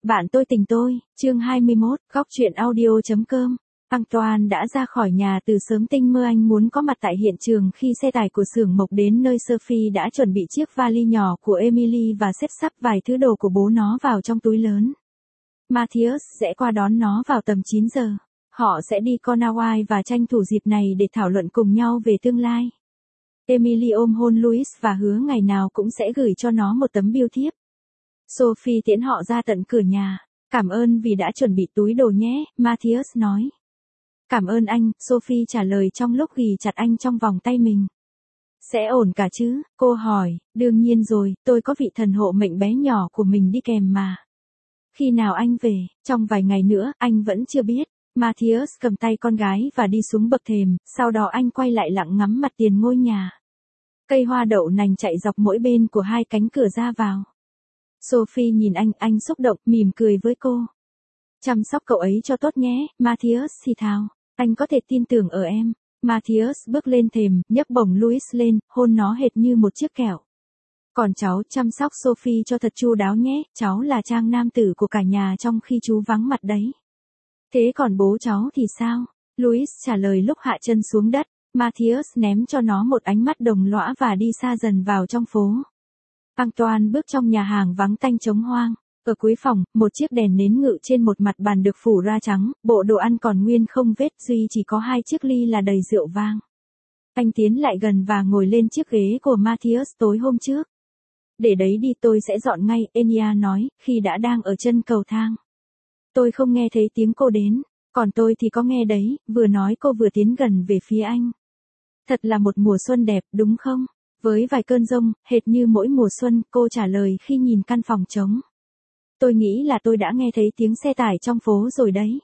Bạn tôi tình tôi, chương 21, góc truyện audio.com. Antoine đã ra khỏi nhà từ sớm, tinh mơ anh muốn có mặt tại hiện trường khi xe tải của xưởng mộc đến nơi Sophie đã chuẩn bị chiếc vali nhỏ của Emily và xếp sắp vài thứ đồ của bố nó vào trong túi lớn. Matthias sẽ qua đón nó vào tầm 9 giờ. Họ sẽ đi Cornwall và tranh thủ dịp này để thảo luận cùng nhau về tương lai. Emily ôm hôn Louis và hứa ngày nào cũng sẽ gửi cho nó một tấm bưu thiếp. Sophie tiễn họ ra tận cửa nhà. Cảm ơn vì đã chuẩn bị túi đồ nhé, Matthias nói. Cảm ơn anh, Sophie trả lời trong lúc ghì chặt anh trong vòng tay mình. Sẽ ổn cả chứ, cô hỏi, đương nhiên rồi, tôi có vị thần hộ mệnh bé nhỏ của mình đi kèm mà. Khi nào anh về, trong vài ngày nữa, anh vẫn chưa biết. Matthias cầm tay con gái và đi xuống bậc thềm, sau đó anh quay lại lặng ngắm mặt tiền ngôi nhà. Cây hoa đậu nành chạy dọc mỗi bên của hai cánh cửa ra vào. Sophie nhìn anh xúc động, mỉm cười với cô. Chăm sóc cậu ấy cho tốt nhé, Matthias thì thào. Anh có thể tin tưởng ở em. Matthias bước lên thềm, nhấc bổng Louis lên, hôn nó hệt như một chiếc kẹo. Còn cháu chăm sóc Sophie cho thật chu đáo nhé, cháu là trang nam tử của cả nhà trong khi chú vắng mặt đấy. Thế còn bố cháu thì sao? Louis trả lời lúc hạ chân xuống đất. Matthias ném cho nó một ánh mắt đồng lõa và đi xa dần vào trong phố. Antoine bước trong nhà hàng vắng tanh trống hoang. Ở cuối phòng, một chiếc đèn nến ngự trên một mặt bàn được phủ ra trắng, bộ đồ ăn còn nguyên không vết, duy chỉ có 2 chiếc ly là đầy rượu vang. Anh tiến lại gần và ngồi lên chiếc ghế của Matthias tối hôm trước. Để đấy đi, tôi sẽ dọn ngay, Enya nói, khi đã đang ở chân cầu thang. Tôi không nghe thấy tiếng cô đến, còn tôi thì có nghe đấy, vừa nói cô vừa tiến gần về phía anh. Thật là một mùa xuân đẹp, đúng không? Với vài cơn giông, hệt như mỗi mùa xuân, cô trả lời khi nhìn căn phòng trống. Tôi nghĩ là tôi đã nghe thấy tiếng xe tải trong phố rồi đấy.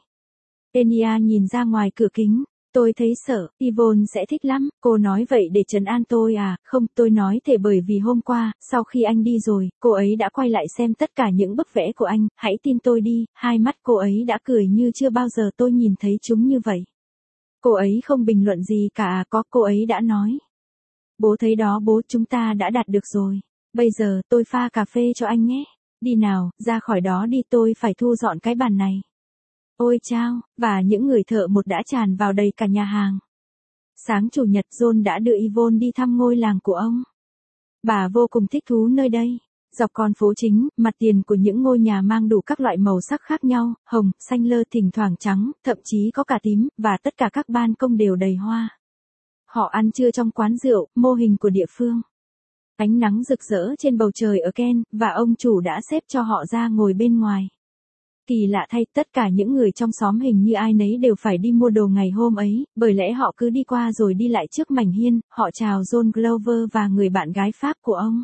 Enya nhìn ra ngoài cửa kính. Tôi thấy sợ, Yvonne sẽ thích lắm, cô nói vậy để trấn an tôi à, không, tôi nói thể bởi vì hôm qua, sau khi anh đi rồi, cô ấy đã quay lại xem tất cả những bức vẽ của anh, hãy tin tôi đi, hai mắt cô ấy đã cười như chưa bao giờ tôi nhìn thấy chúng như vậy. Cô ấy không bình luận gì cả, cô ấy đã nói. Bố thấy đó bố, chúng ta đã đạt được rồi. Bây giờ tôi pha cà phê cho anh nhé. Đi nào, ra khỏi đó đi, tôi phải thu dọn cái bàn này. Ôi chao, và những người thợ một đã tràn vào đầy cả nhà hàng. Sáng chủ nhật John đã đưa Yvonne đi thăm ngôi làng của ông. Bà vô cùng thích thú nơi đây. Dọc con phố chính, mặt tiền của những ngôi nhà mang đủ các loại màu sắc khác nhau, hồng, xanh lơ, thỉnh thoảng trắng, thậm chí có cả tím, và tất cả các ban công đều đầy hoa. Họ ăn trưa trong quán rượu, mô hình của địa phương. Ánh nắng rực rỡ trên bầu trời ở Kent, và ông chủ đã xếp cho họ ra ngồi bên ngoài. Kỳ lạ thay, tất cả những người trong xóm hình như ai nấy đều phải đi mua đồ ngày hôm ấy, bởi lẽ họ cứ đi qua rồi đi lại trước mảnh hiên, họ chào John Glover và người bạn gái Pháp của ông.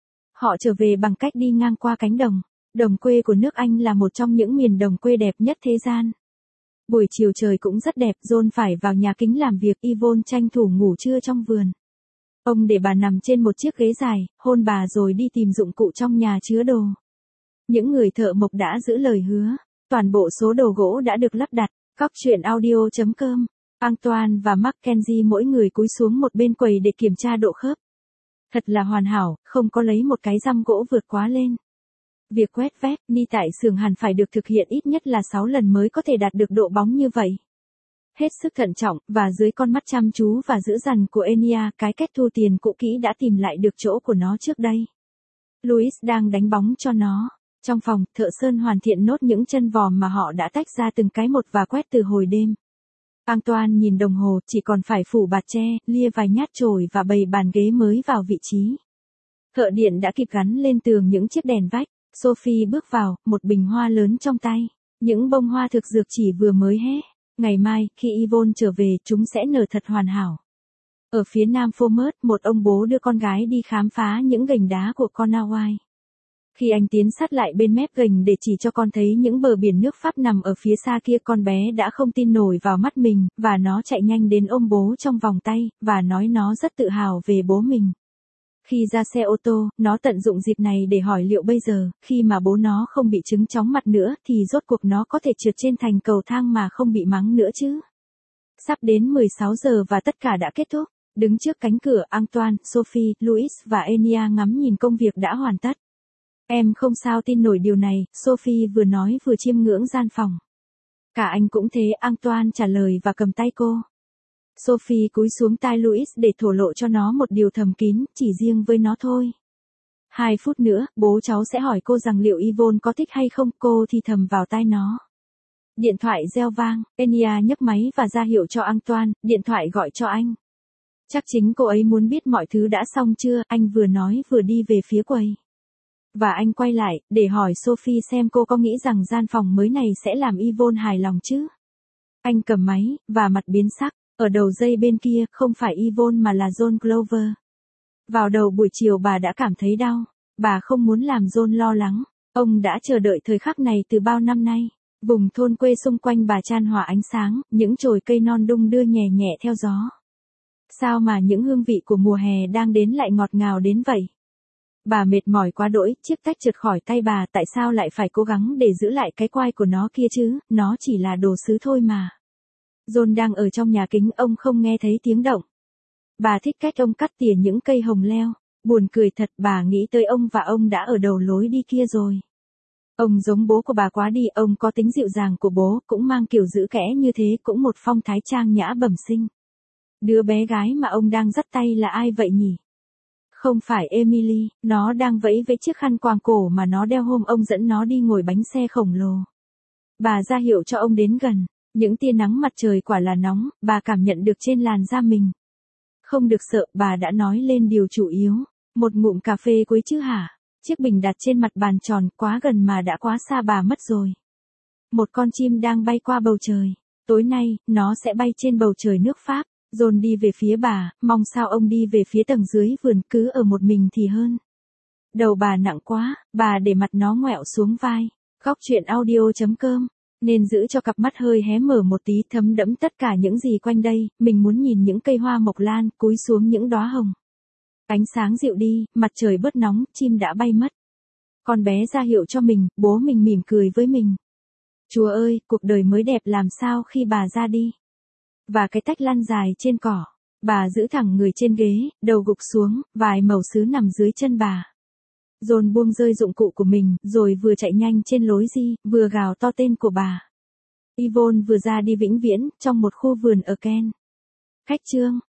Họ trở về bằng cách đi ngang qua cánh đồng. Đồng quê của nước Anh là một trong những miền đồng quê đẹp nhất thế gian. Buổi chiều trời cũng rất đẹp, John phải vào nhà kính làm việc, Yvonne tranh thủ ngủ trưa trong vườn. Ông để bà nằm trên một chiếc ghế dài, hôn bà rồi đi tìm dụng cụ trong nhà chứa đồ. Những người thợ mộc đã giữ lời hứa. Toàn bộ số đồ gỗ đã được lắp đặt. Góc truyện audio.com. Antoine và Mackenzie mỗi người cúi xuống một bên quầy để kiểm tra độ khớp. Thật là hoàn hảo, không có lấy một cái răm gỗ vượt quá lên. Việc quét vét, ni tại xưởng hẳn phải được thực hiện ít nhất là 6 lần mới có thể đạt được độ bóng như vậy. Hết sức thận trọng, và dưới con mắt chăm chú và dữ dằn của Enya, cái két thu tiền cũ kỹ đã tìm lại được chỗ của nó trước đây. Louis đang đánh bóng cho nó. Trong phòng, thợ sơn hoàn thiện nốt những chân vòm mà họ đã tách ra từng cái một và quét từ hồi đêm. Antoine nhìn đồng hồ, chỉ còn phải phủ bạt tre, lia vài nhát chổi và bày bàn ghế mới vào vị trí. Thợ điện đã kịp gắn lên tường những chiếc đèn vách. Sophie bước vào, một bình hoa lớn trong tay. Những bông hoa thực dược chỉ vừa mới hé. Ngày mai, khi Yvonne trở về, chúng sẽ nở thật hoàn hảo. Ở phía nam Falmouth, một ông bố đưa con gái đi khám phá những gành đá của Cornwall. Khi anh tiến sát lại bên mép gành để chỉ cho con thấy những bờ biển nước Pháp nằm ở phía xa kia, con bé đã không tin nổi vào mắt mình, và nó chạy nhanh đến ôm bố trong vòng tay, và nói nó rất tự hào về bố mình. Khi ra xe ô tô, nó tận dụng dịp này để hỏi liệu bây giờ, khi mà bố nó không bị chứng chóng mặt nữa, thì rốt cuộc nó có thể trượt trên thành cầu thang mà không bị mắng nữa chứ. Sắp đến 16 giờ và tất cả đã kết thúc. Đứng trước cánh cửa, Antoine, Sophie, Louis và Enya ngắm nhìn công việc đã hoàn tất. Em không sao tin nổi điều này, Sophie vừa nói vừa chiêm ngưỡng gian phòng. Cả anh cũng thế, Antoine trả lời và cầm tay cô. Sophie cúi xuống tai Louis để thổ lộ cho nó một điều thầm kín, chỉ riêng với nó thôi. 2 phút nữa, bố cháu sẽ hỏi cô rằng liệu Yvonne có thích hay không, cô thì thầm vào tai nó. Điện thoại reo vang, Enya nhấc máy và ra hiệu cho Antoine, điện thoại gọi cho anh. Chắc chính cô ấy muốn biết mọi thứ đã xong chưa, anh vừa nói vừa đi về phía quầy. Và anh quay lại, để hỏi Sophie xem cô có nghĩ rằng gian phòng mới này sẽ làm Yvonne hài lòng chứ. Anh cầm máy, và mặt biến sắc, ở đầu dây bên kia, không phải Yvonne mà là John Glover. Vào đầu buổi chiều bà đã cảm thấy đau, bà không muốn làm John lo lắng, ông đã chờ đợi thời khắc này từ bao năm nay. Vùng thôn quê xung quanh bà chan hòa ánh sáng, những chồi cây non đung đưa nhẹ nhẹ theo gió. Sao mà những hương vị của mùa hè đang đến lại ngọt ngào đến vậy? Bà mệt mỏi quá đỗi, chiếc tách trượt khỏi tay bà, tại sao lại phải cố gắng để giữ lại cái quai của nó kia chứ, nó chỉ là đồ sứ thôi mà. John đang ở trong nhà kính, ông không nghe thấy tiếng động. Bà thích cách ông cắt tỉa những cây hồng leo, buồn cười thật, bà nghĩ tới ông và ông đã ở đầu lối đi kia rồi. Ông giống bố của bà quá đi, ông có tính dịu dàng của bố, cũng mang kiểu giữ kẽ như thế, cũng một phong thái trang nhã bẩm sinh. Đứa bé gái mà ông đang dắt tay là ai vậy nhỉ? Không phải Emily, nó đang vẫy với chiếc khăn quàng cổ mà nó đeo hôm ông dẫn nó đi ngồi bánh xe khổng lồ. Bà ra hiệu cho ông đến gần, những tia nắng mặt trời quả là nóng, bà cảm nhận được trên làn da mình. Không được sợ, bà đã nói lên điều chủ yếu. Một ngụm cà phê cuối chứ hả? Chiếc bình đặt trên mặt bàn tròn, quá gần mà đã quá xa bà mất rồi. Một con chim đang bay qua bầu trời. Tối nay, nó sẽ bay trên bầu trời nước Pháp. John đi về phía bà, mong sao ông đi về phía tầng dưới vườn, cứ ở một mình thì hơn. Đầu bà nặng quá, bà để mặt nó ngoẹo xuống vai. Góc truyện audio.com. Nên giữ cho cặp mắt hơi hé mở một tí, thấm đẫm tất cả những gì quanh đây, mình muốn nhìn những cây hoa mộc lan, cúi xuống những đóa hồng. Ánh sáng dịu đi, mặt trời bớt nóng, chim đã bay mất. Con bé ra hiệu cho mình, bố mình mỉm cười với mình. Chúa ơi, cuộc đời mới đẹp làm sao khi bà ra đi. Và cái tách lăn dài trên cỏ. Bà giữ thẳng người trên ghế, đầu gục xuống, vài mẩu sứ nằm dưới chân bà. John buông rơi dụng cụ của mình, rồi vừa chạy nhanh trên lối đi, vừa gào to tên của bà. Yvonne vừa ra đi vĩnh viễn, trong một khu vườn ở Kent. Khách chương.